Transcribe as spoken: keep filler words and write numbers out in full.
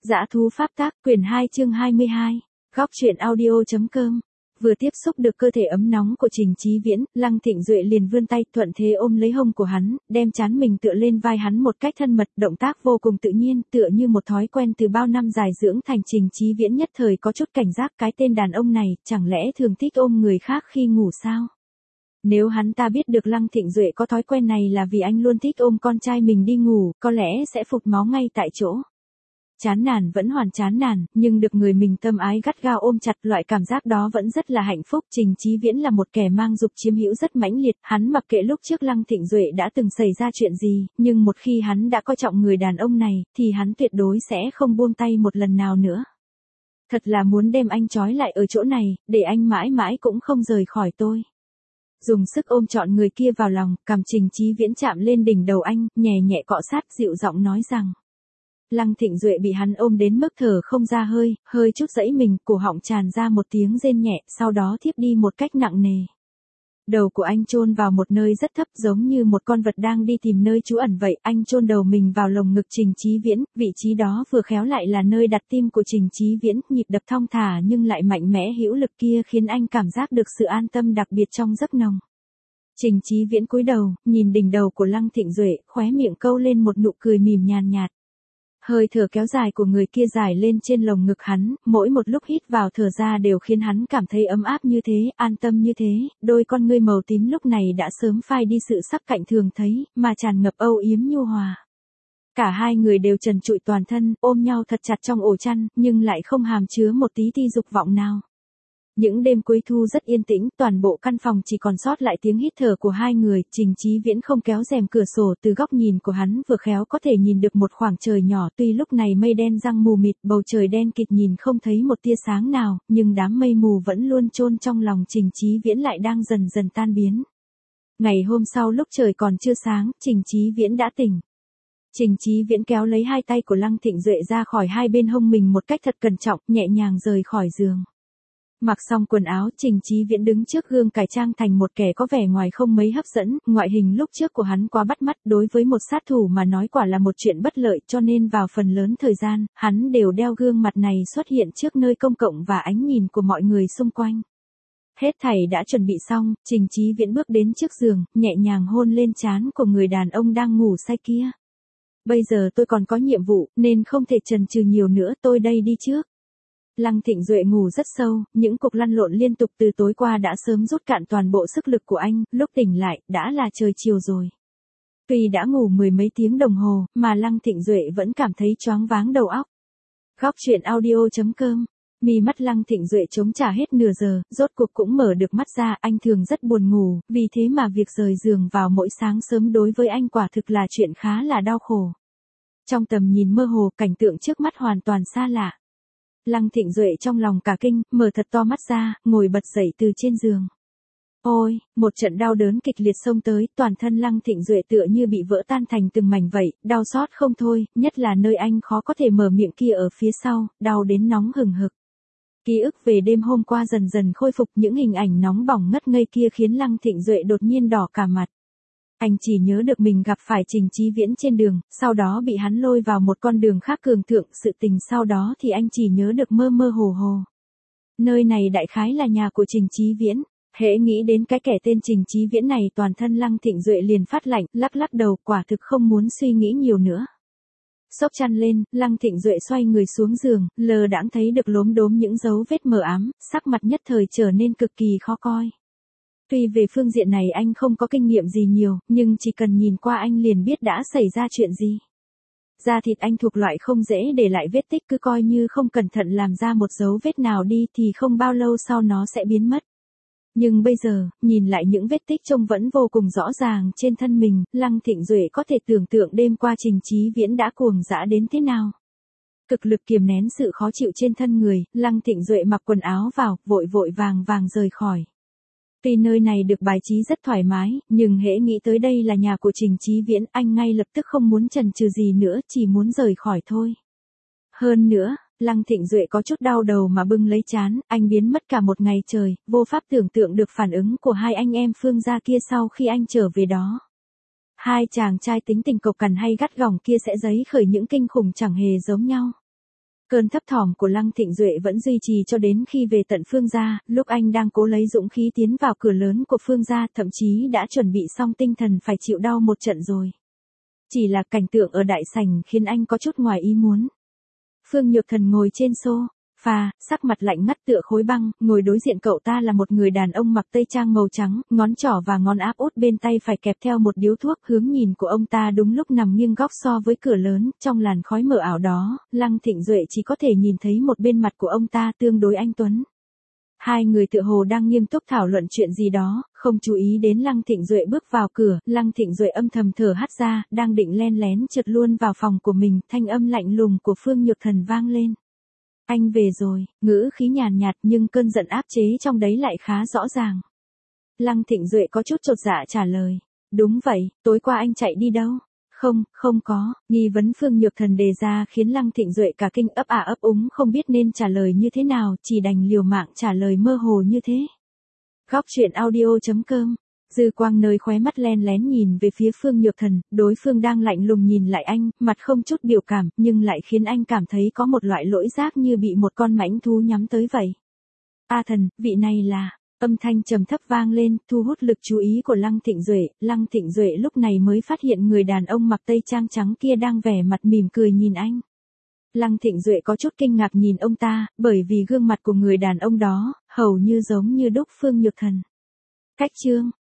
Dã thú pháp tác, quyển hai chương hai mươi hai. Góc truyện audio.com. Vừa tiếp xúc được cơ thể ấm nóng của Trình Chí Viễn, Lăng Thịnh Duệ liền vươn tay thuận thế ôm lấy hông của hắn, đem trán mình tựa lên vai hắn một cách thân mật, động tác vô cùng tự nhiên, tựa như một thói quen từ bao năm dài dưỡng thành. Trình Chí Viễn nhất thời có chút cảnh giác, cái tên đàn ông này, chẳng lẽ thường thích ôm người khác khi ngủ sao? Nếu hắn ta biết được Lăng Thịnh Duệ có thói quen này là vì anh luôn thích ôm con trai mình đi ngủ, có lẽ sẽ phụt máu ngay tại chỗ. Chán nản vẫn hoàn chán nản, nhưng được người mình tâm ái gắt gao ôm chặt, loại cảm giác đó vẫn rất là hạnh phúc. Trình Chí Viễn là một kẻ mang dục chiếm hữu rất mãnh liệt, hắn mặc kệ lúc trước Lăng Thịnh Duệ đã từng xảy ra chuyện gì, nhưng một khi hắn đã coi trọng người đàn ông này, thì hắn tuyệt đối sẽ không buông tay một lần nào nữa. Thật là muốn đem anh trói lại ở chỗ này, để anh mãi mãi cũng không rời khỏi tôi. Dùng sức ôm trọn người kia vào lòng, cằm Trình Chí Viễn chạm lên đỉnh đầu anh, nhẹ nhẹ cọ sát, dịu giọng nói rằng. Lăng Thịnh Duệ bị hắn ôm đến mức thở không ra hơi, hơi chút giãy mình, cổ họng tràn ra một tiếng rên nhẹ, sau đó thiếp đi một cách nặng nề. Đầu của anh chôn vào một nơi rất thấp, giống như một con vật đang đi tìm nơi trú ẩn vậy. Anh chôn đầu mình vào lồng ngực Trình Chí Viễn, vị trí đó vừa khéo lại là nơi đặt tim của Trình Chí Viễn, nhịp đập thong thả nhưng lại mạnh mẽ hữu lực kia khiến anh cảm giác được sự an tâm đặc biệt trong giấc nồng. Trình Chí Viễn cúi đầu, nhìn đỉnh đầu của Lăng Thịnh Duệ, khóe miệng câu lên một nụ cười mỉm nhàn nhạt. Hơi thở kéo dài của người kia dài lên trên lồng ngực hắn, mỗi một lúc hít vào thở ra đều khiến hắn cảm thấy ấm áp như thế, an tâm như thế. Đôi con ngươi màu tím lúc này đã sớm phai đi sự sắc cạnh thường thấy, mà tràn ngập âu yếm nhu hòa. Cả hai người đều trần trụi toàn thân, ôm nhau thật chặt trong ổ chăn, nhưng lại không hàm chứa một tí ti dục vọng nào. Những đêm cuối thu rất yên tĩnh, toàn bộ căn phòng chỉ còn sót lại tiếng hít thở của hai người. Trình Chí Viễn không kéo rèm cửa sổ, từ góc nhìn của hắn vừa khéo có thể nhìn được một khoảng trời nhỏ, tuy lúc này mây đen giăng mù mịt, bầu trời đen kịt nhìn không thấy một tia sáng nào, nhưng đám mây mù vẫn luôn chôn trong lòng Trình Chí Viễn lại đang dần dần tan biến. Ngày hôm sau lúc trời còn chưa sáng, Trình Chí Viễn đã tỉnh. Trình Chí Viễn kéo lấy hai tay của Lăng Thịnh Duệ ra khỏi hai bên hông mình một cách thật cẩn trọng, nhẹ nhàng rời khỏi giường. Mặc xong quần áo, Trình Chí Viễn đứng trước gương cải trang thành một kẻ có vẻ ngoài không mấy hấp dẫn, ngoại hình lúc trước của hắn quá bắt mắt, đối với một sát thủ mà nói quả là một chuyện bất lợi, cho nên vào phần lớn thời gian, hắn đều đeo gương mặt này xuất hiện trước nơi công cộng và ánh nhìn của mọi người xung quanh. Hết thảy đã chuẩn bị xong, Trình Chí Viễn bước đến trước giường, nhẹ nhàng hôn lên trán của người đàn ông đang ngủ say kia. Bây giờ tôi còn có nhiệm vụ, nên không thể chần chừ nhiều nữa, tôi đây đi trước. Lăng Thịnh Duệ ngủ rất sâu, những cuộc lăn lộn liên tục từ tối qua đã sớm rút cạn toàn bộ sức lực của anh, lúc tỉnh lại, đã là trời chiều rồi. Tuy đã ngủ mười mấy tiếng đồng hồ, mà Lăng Thịnh Duệ vẫn cảm thấy choáng váng đầu óc. Góc truyện audio.com. Mi mắt Lăng Thịnh Duệ chống trả hết nửa giờ, rốt cuộc cũng mở được mắt ra. Anh thường rất buồn ngủ, vì thế mà việc rời giường vào mỗi sáng sớm đối với anh quả thực là chuyện khá là đau khổ. Trong tầm nhìn mơ hồ, cảnh tượng trước mắt hoàn toàn xa lạ. Lăng Thịnh Duệ trong lòng cả kinh, mở thật to mắt ra, ngồi bật dậy từ trên giường. Ôi, một trận đau đớn kịch liệt xông tới, toàn thân Lăng Thịnh Duệ tựa như bị vỡ tan thành từng mảnh vậy, đau xót không thôi, nhất là nơi anh khó có thể mở miệng kia ở phía sau, đau đến nóng hừng hực. Ký ức về đêm hôm qua dần dần khôi phục, những hình ảnh nóng bỏng ngất ngây kia khiến Lăng Thịnh Duệ đột nhiên đỏ cả mặt. Anh chỉ nhớ được mình gặp phải Trình Chí Viễn trên đường, sau đó bị hắn lôi vào một con đường khác cường thượng, sự tình sau đó thì anh chỉ nhớ được mơ mơ hồ hồ. Nơi này đại khái là nhà của Trình Chí Viễn. Hễ nghĩ đến cái kẻ tên Trình Chí Viễn này, toàn thân Lăng Thịnh Duệ liền phát lạnh, lắc lắc đầu, quả thực không muốn suy nghĩ nhiều nữa. Xốc chăn lên, Lăng Thịnh Duệ xoay người xuống giường, lờ đãng thấy được lốm đốm những dấu vết mờ ám, sắc mặt nhất thời trở nên cực kỳ khó coi. Tuy về phương diện này anh không có kinh nghiệm gì nhiều, nhưng chỉ cần nhìn qua anh liền biết đã xảy ra chuyện gì. Da thịt anh thuộc loại không dễ để lại vết tích, cứ coi như không cẩn thận làm ra một dấu vết nào đi thì không bao lâu sau nó sẽ biến mất. Nhưng bây giờ, nhìn lại những vết tích trông vẫn vô cùng rõ ràng trên thân mình, Lăng Thịnh Duệ có thể tưởng tượng đêm qua Trình Chí Viễn đã cuồng dã đến thế nào. Cực lực kiềm nén sự khó chịu trên thân người, Lăng Thịnh Duệ mặc quần áo vào, vội vội vàng vàng rời khỏi. Tuy nơi này được bài trí rất thoải mái, nhưng hễ nghĩ tới đây là nhà của Trình Chí Viễn, anh ngay lập tức không muốn chần chừ gì nữa, chỉ muốn rời khỏi thôi. Hơn nữa, Lăng Thịnh Duệ có chút đau đầu mà bưng lấy trán, anh biến mất cả một ngày trời, vô pháp tưởng tượng được phản ứng của hai anh em Phương gia kia sau khi anh trở về đó. Hai chàng trai tính tình cộc cằn hay gắt gỏng kia sẽ giấy khởi những kinh khủng chẳng hề giống nhau. Cơn thấp thỏm của Lăng Thịnh Duệ vẫn duy trì cho đến khi về tận Phương gia, lúc anh đang cố lấy dũng khí tiến vào cửa lớn của Phương gia, thậm chí đã chuẩn bị xong tinh thần phải chịu đau một trận rồi. Chỉ là cảnh tượng ở đại sảnh khiến anh có chút ngoài ý muốn. Phương Nhược Thần ngồi trên sofa, sắc mặt lạnh ngắt tựa khối băng, ngồi đối diện cậu ta là một người đàn ông mặc tây trang màu trắng, ngón trỏ và ngón áp út bên tay phải kẹp theo một điếu thuốc. Hướng nhìn của ông ta đúng lúc nằm nghiêng góc so với cửa lớn, trong làn khói mờ ảo đó, Lăng Thịnh Duệ chỉ có thể nhìn thấy một bên mặt của ông ta tương đối anh tuấn. Hai người tựa hồ đang nghiêm túc thảo luận chuyện gì đó, không chú ý đến Lăng Thịnh Duệ bước vào cửa. Lăng Thịnh Duệ âm thầm thở hắt ra, đang định len lén trượt luôn vào phòng của mình, thanh âm lạnh lùng của Phương Nhược Thần vang lên. Anh về rồi, ngữ khí nhàn nhạt nhưng cơn giận áp chế trong đấy lại khá rõ ràng. Lăng Thịnh Duệ có chút chột dạ trả lời. Đúng vậy, tối qua anh chạy đi đâu? Không, không có. Nghi vấn Phương Nhược Thần đề ra khiến Lăng Thịnh Duệ cả kinh, ấp ả ấp úng không biết nên trả lời như thế nào, chỉ đành liều mạng trả lời mơ hồ như thế. Góc truyện audio chấm com. Dư quang nơi khóe mắt len lén nhìn về phía Phương Nhược Thần, đối phương đang lạnh lùng nhìn lại anh, mặt không chút biểu cảm, nhưng lại khiến anh cảm thấy có một loại lỗi giác như bị một con mãnh thú nhắm tới vậy. A Thần, vị này là... Âm thanh trầm thấp vang lên, thu hút lực chú ý của Lăng Thịnh Duệ. Lăng Thịnh Duệ lúc này mới phát hiện người đàn ông mặc tây trang trắng kia đang vẻ mặt mỉm cười nhìn anh. Lăng Thịnh Duệ có chút kinh ngạc nhìn ông ta, bởi vì gương mặt của người đàn ông đó, hầu như giống như đúc Phương Nhược Thần. Cách chương,